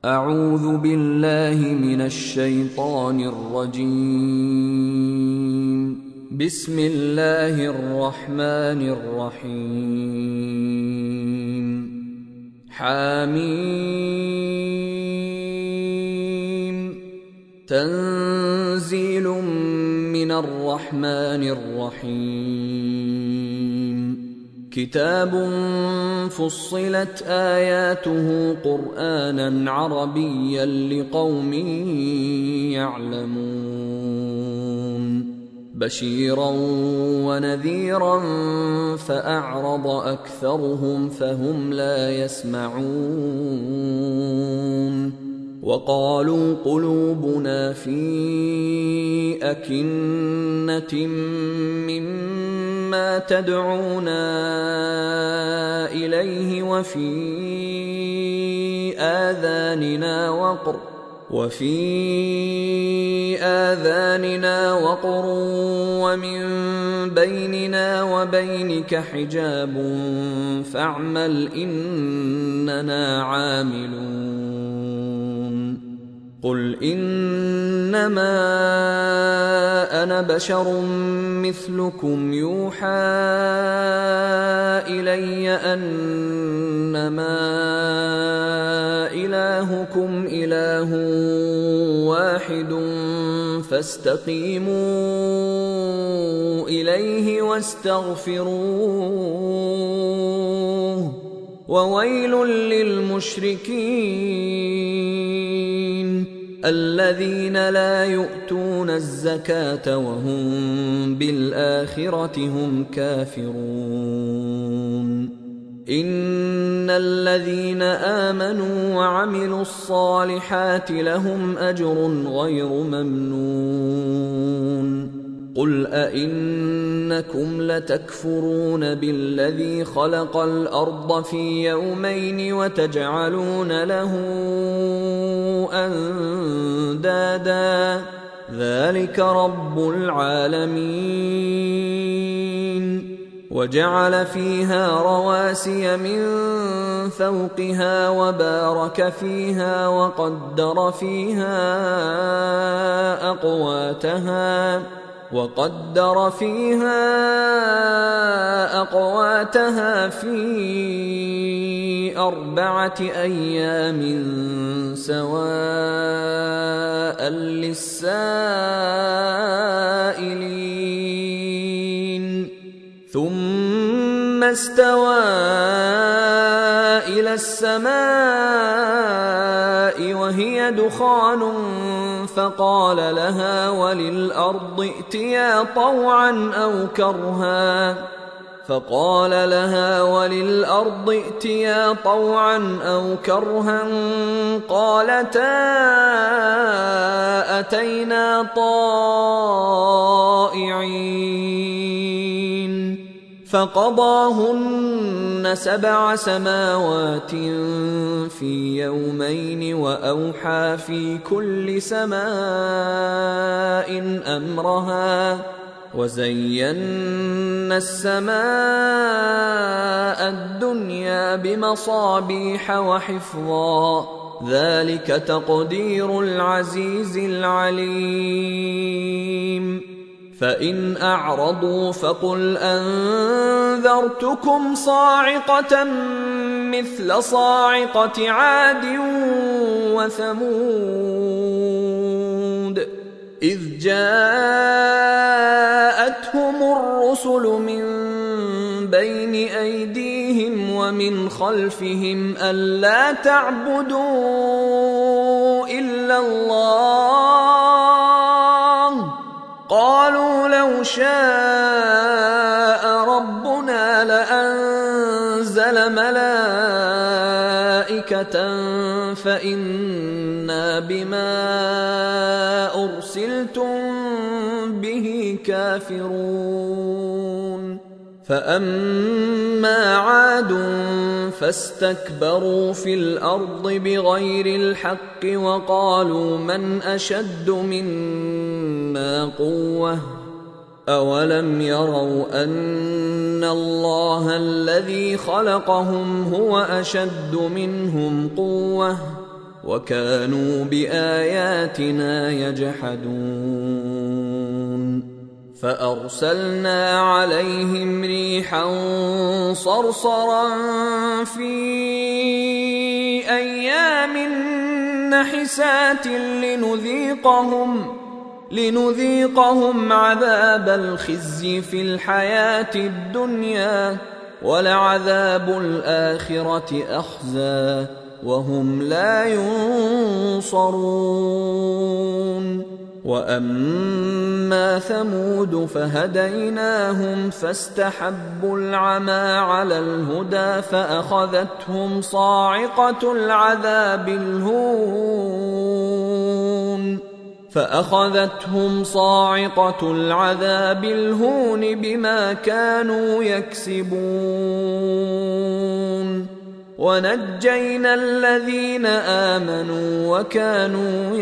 أعوذ بالله من الشيطان الرجيم. بسم الله الرحمن الرحيم. حميم. تنزيل من الرحمن الرحيم. كتاب فصلت آياته قرآنا عربيا لقوم يعلمون بشيرا ونذيرا فأعرض أكثرهم فهم لا يسمعون وقالوا قلوبنا في أكنة مما تدعونا إليه وفي آذاننا وقر ومن بيننا وبينك حجاب فاعمل إننا عاملون. قل إنما أنا بشر مثلكم يوحى إلي أنما إلهكم إله واحد فاستقيموا إليه واستغفروه وويل للمشركين الذين لا يؤتون الزكاة وهم بالآخرة هم كافرون. إن الذين آمنوا وعملوا الصالحات لهم أجر غير ممنون. قل أئنكم لتكفرون بالذي خلق الأرض في يومين وتجعلون له أندادا ذلك رب العالمين. وجعل فيها رواسي من فوقها وبارك فيها وقدر فيها أقواتها في 4 أيام سواء للسائلين. ثم استوى إلى السماء وهي دخان فقال لها وللأرض ائتيا طوعا أو كرها قالتا أتينا طائعين. فقضاهن 7 سماوات في يومين وأوحى في كل سماء أمرها وزينا السماء الدنيا بمصابيح وحفظا ذلك تقدير العزيز العليم. فإن أعرضوا فقل أنذرتكم صاعقة مثل صاعقة عاد وثمود إذ جاءتهم الرسل من بين أيديهم ومن خلفهم ألا تعبدوا إلا الله قالوا لو شاء ربنا لأنزل ملائكة فإنا بما أرسلتم به كافرون. فأما عاد فاستكبروا في الأرض بغير الحق وقالوا من أشد منا قوة أولم يروا أن الله الذي خلقهم هو أشد منهم قوة وكانوا بآياتنا يجحدون فأرسلنا عليهم ريحا صرصرا في أيام نحسات لنذيقهم عذاب الخزي في الحياة الدنيا ولعذاب الآخرة أخزى وهم لا ينصرون وأما ثمود فهديناهم فاستحبوا العمى على الهدى فأخذتهم صاعقة العذاب الهون بما كانوا يكسبون ونجينا الذين آمنوا وكانوا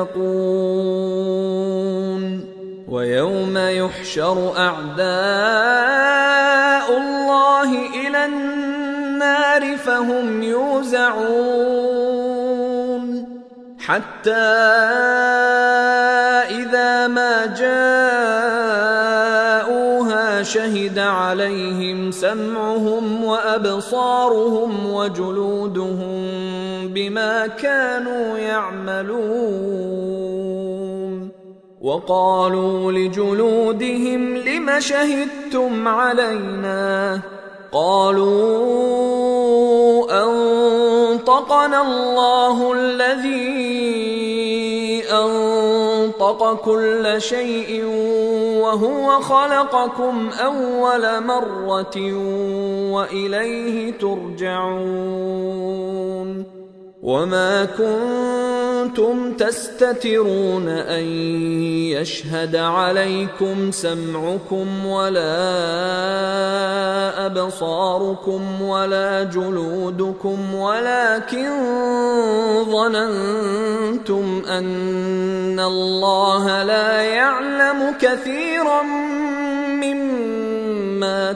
يتقون ويوم يحشر أعداء الله إلى النار فهم يوزعون حتى إذا ما جاءوها شهد عليهم سمعهم وأبصارهم وجلودهم بما كانوا يعملون وقالوا لجلودهم لم شهدتم علينا قالوا أنطقنا الله الذي أنطق كل شيء وهو خلقكم أول مرة وإليه ترجعون وما كنتم تستترون أن يشهد عليكم سمعكم ولا أبصاركم ولا جلودكم ولكن ظننتم أن الله لا يعلم كثيرا مما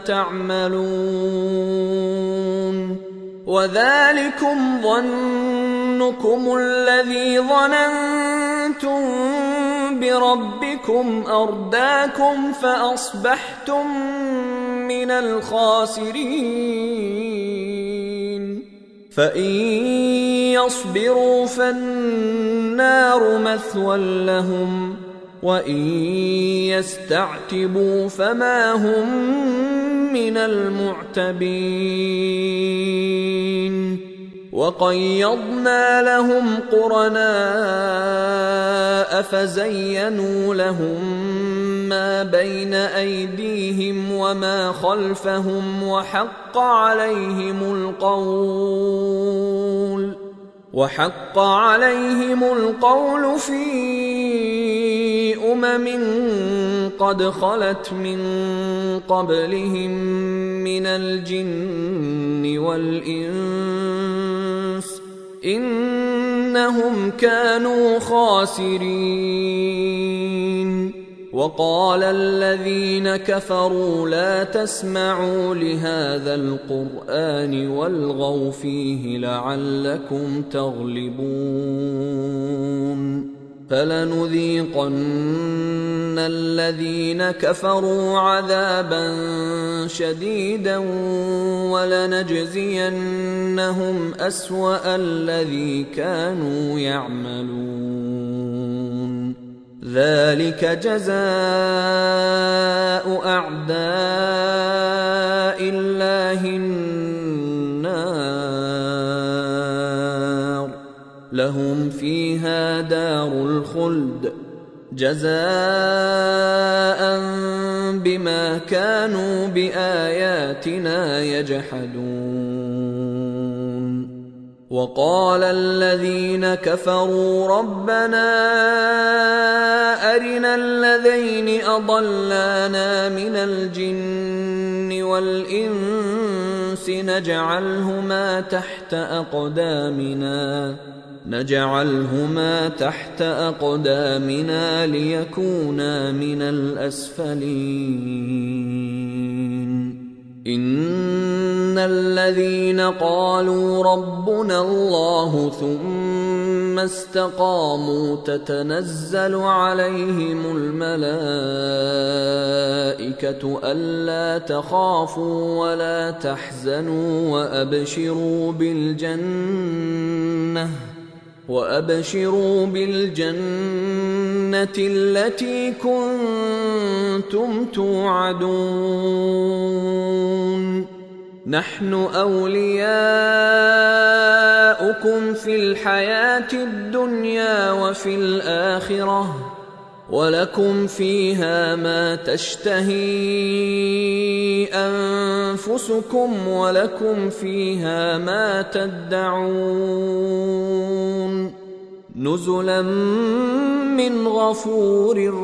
تعملون وذلكم ظنكم الذي ظننتم بربكم أرداكم فأصبحتم من الخاسرين فإن يصبروا فالنار مثوى لهم وإن يستعتبوا فما هم من المعتبين وقيضنا لهم قرناء فزينوا لهم ما بين أيديهم وما خلفهم وحق عليهم القول في قد خلت من قبلهم من الجن والإنس إنهم كانوا خاسرين وقال الذين كفروا لا تسمعوا لهذا القرآن والغوا فيه لعلكم تغلبون فلنذيقن الذين كفروا عذابا شديدا ولنجزينهم أسوأ الذي كانوا يعملون ذلك جزاء أعداء الله النار لهم فيها دار الخلد جزاء بما كانوا بآياتنا يجحدون وقال الذين كفروا ربنا أرنا الذين أضلانا من الجن والإنس نجعلهما تحت أقدامنا ليكونا من الأسفلين إن الذين قالوا ربنا الله ثم استقاموا تتنزل عليهم الملائكة ألا تخافوا ولا تحزنوا وأبشروا بالجنة التي كنتم توعدون نحن أولياؤكم في الحياة الدنيا وفي الآخرة ولكم فيها ما تشتهي أنفسكم ولكم فيها ما تدعون نزلا من غفور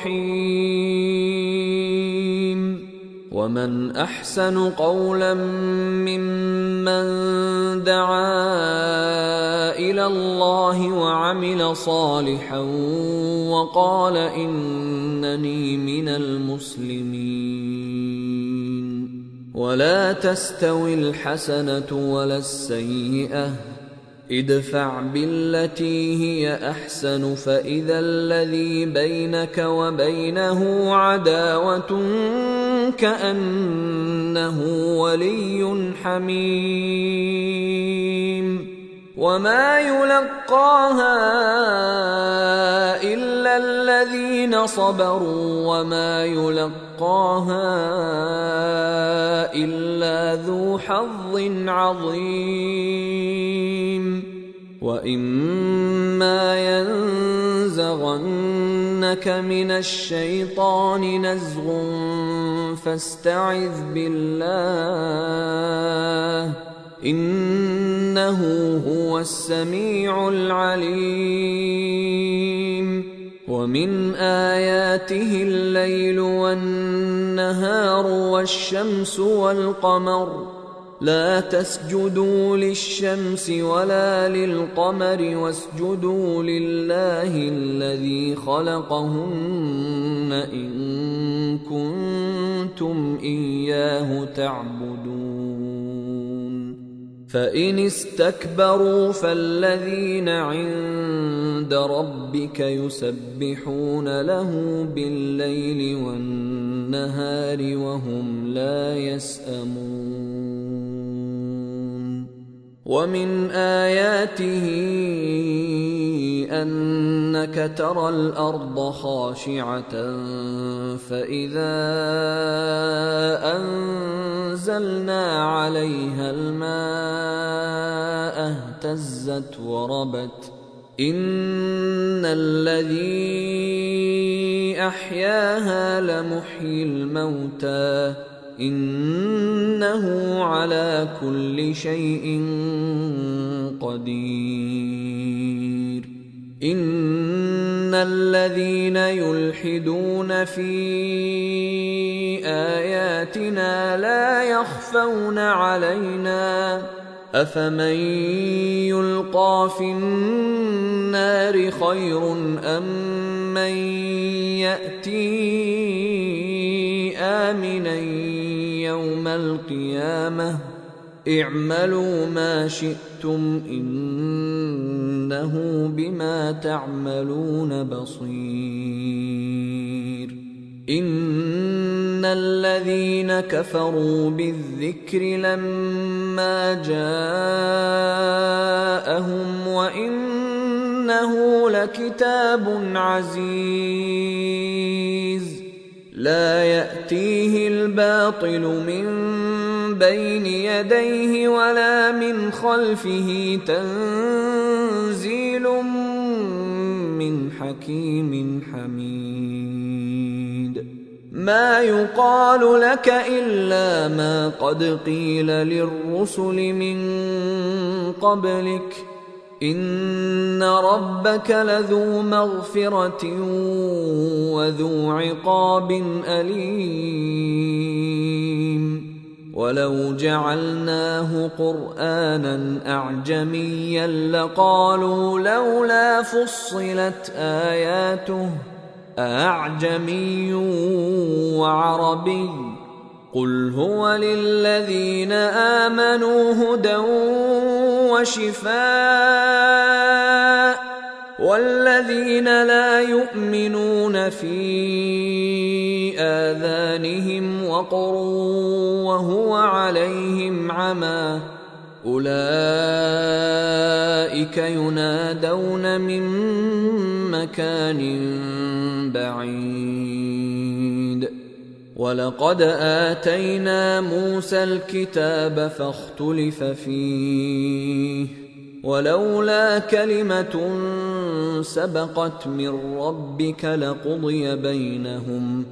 رحيم ومن أحسن قولا ممن دعا إلى الله وعمل صالحا وقال إنني من المسلمين ولا تستوي الحسنة ولا السيئة ادفع بالتي هي أحسن فإذا الذي بينك وبينه عداوة كأنه ولي حميم وما يلقاها إلا الذين صبروا وما يلقاها إلا ذو حظ عظيم وإما ينزغنك من الشيطان نزغ فاستعذ بالله إنه هو السميع العليم ومن آياته الليل والنهار والشمس والقمر لا تسجدوا للشمس ولا للقمر واسجدوا لله الذي خلقهن إن كنتم إياه تعبدون فإن استكبروا فالذين عند ربك يسبحون له بالليل والنهار وهم لا يسأمون ومن آياته أنك ترى الأرض خاشعة فإذا أنزلنا عليها الماء اهتزت وربت إن الذي أحياها لمحيي الموتى إنه على كل شيء قدير إن الذين يلحدون في آياتنا لا يخفون علينا أفمن يلقى في النار خير أم من يأتي آمنا يوم القيامة اعملوا ما شئتم إنه بما تعملون بصير إن الذين كفروا بالذكر لما جاءهم وإنه لكتاب عزيز لا يأتيه الباطل من بين يديه ولا من خلفه تنزيل من حكيم حميد ما يقال لك إلا ما قد قيل للرسل من قبلك إن ربك لذو مغفرة وذو عقاب أليم ولو جعلناه قرآنا أعجميا لقالوا لولا فصلت آياته أعجمي وعربي قل هو للذين آمنوا هدى وشفاء، والذين لا يؤمنون في آذانهم وقر وهو عليهم عمى أولئك ينادون من مكان بعيد. ولقد آتينا موسى الكتاب فاختلف فيه، ولولا كلمة سبقت من ربك لقضي بينهم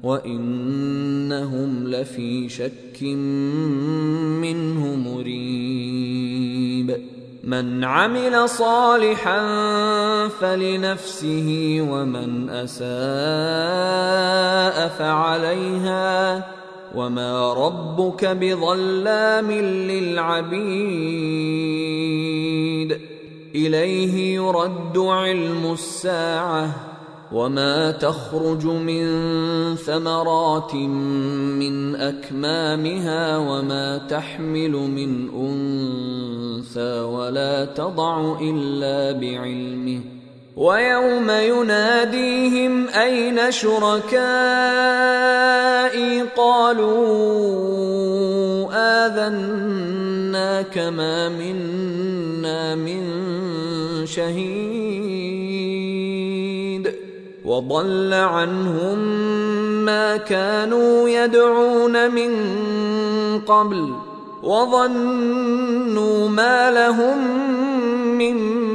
وإنهم لفي شك منه مريب. من عمل صالحا فلنفسه ومن أساء فعليها وما ربك بظلام للعبيد. إليه يرد علم الساعة وما تخرج من ثمرات من أكمامها وما تحمل من أنثى ولا تضع إلا بعلمه. ويوم يناديهم أين شركائي قالوا آذناك ما منا من شهيد. وضل عنهم ما كانوا يدعون من قبل وظنوا ما لهم من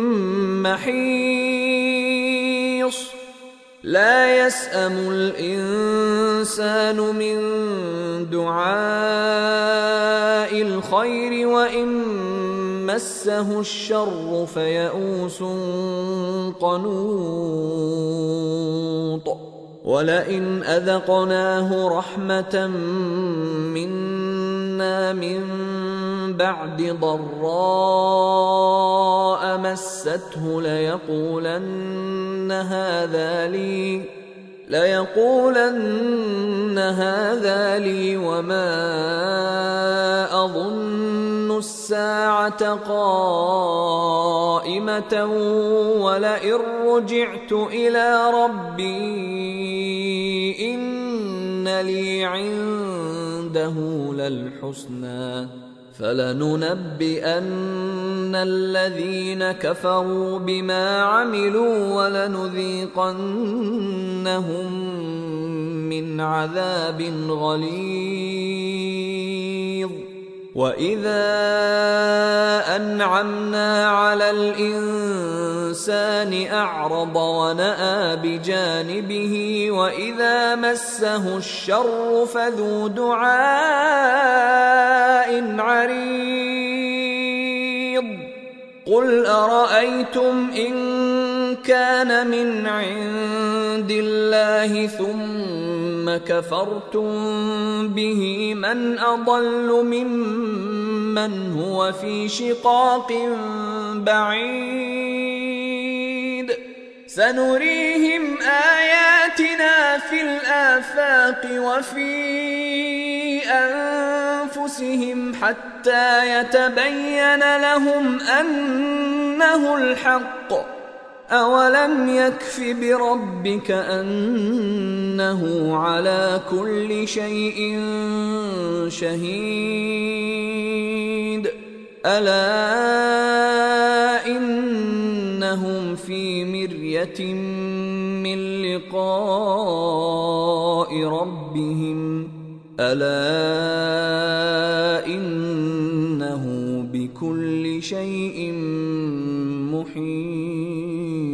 محيص. لا يسأم الإنسان من دعاء الخير وإن مسه الشر فيئوس قنوط. ولئن أذقناه رحمة منا من بعد ضراء مسته ليقولن هذا لي وما أظن الساعة قائمة ولئن رجعت إلى ربي إن لي عنده للحسنى فلننبئن الذين كفروا بما عملوا ولنذيقنهم من عذاب غليظ. وإذا أنعمنا على الإنسان أعرض ونأى بجانبه وإذا مسه الشر فذو دعاء عريض. قل أرأيتم إن كان من عند الله ثم كفرتم به من أضل ممن هو في شقاق بعيد. سنريهم آياتنا في الآفاق وفي أنفسهم حتى يتبين لهم أنه الحق. أولم يكف بربك أنه على كل شيء شهيد. ألا إنهم في مرية من لقاء ربهم ألا إنه بكل شيء محيط.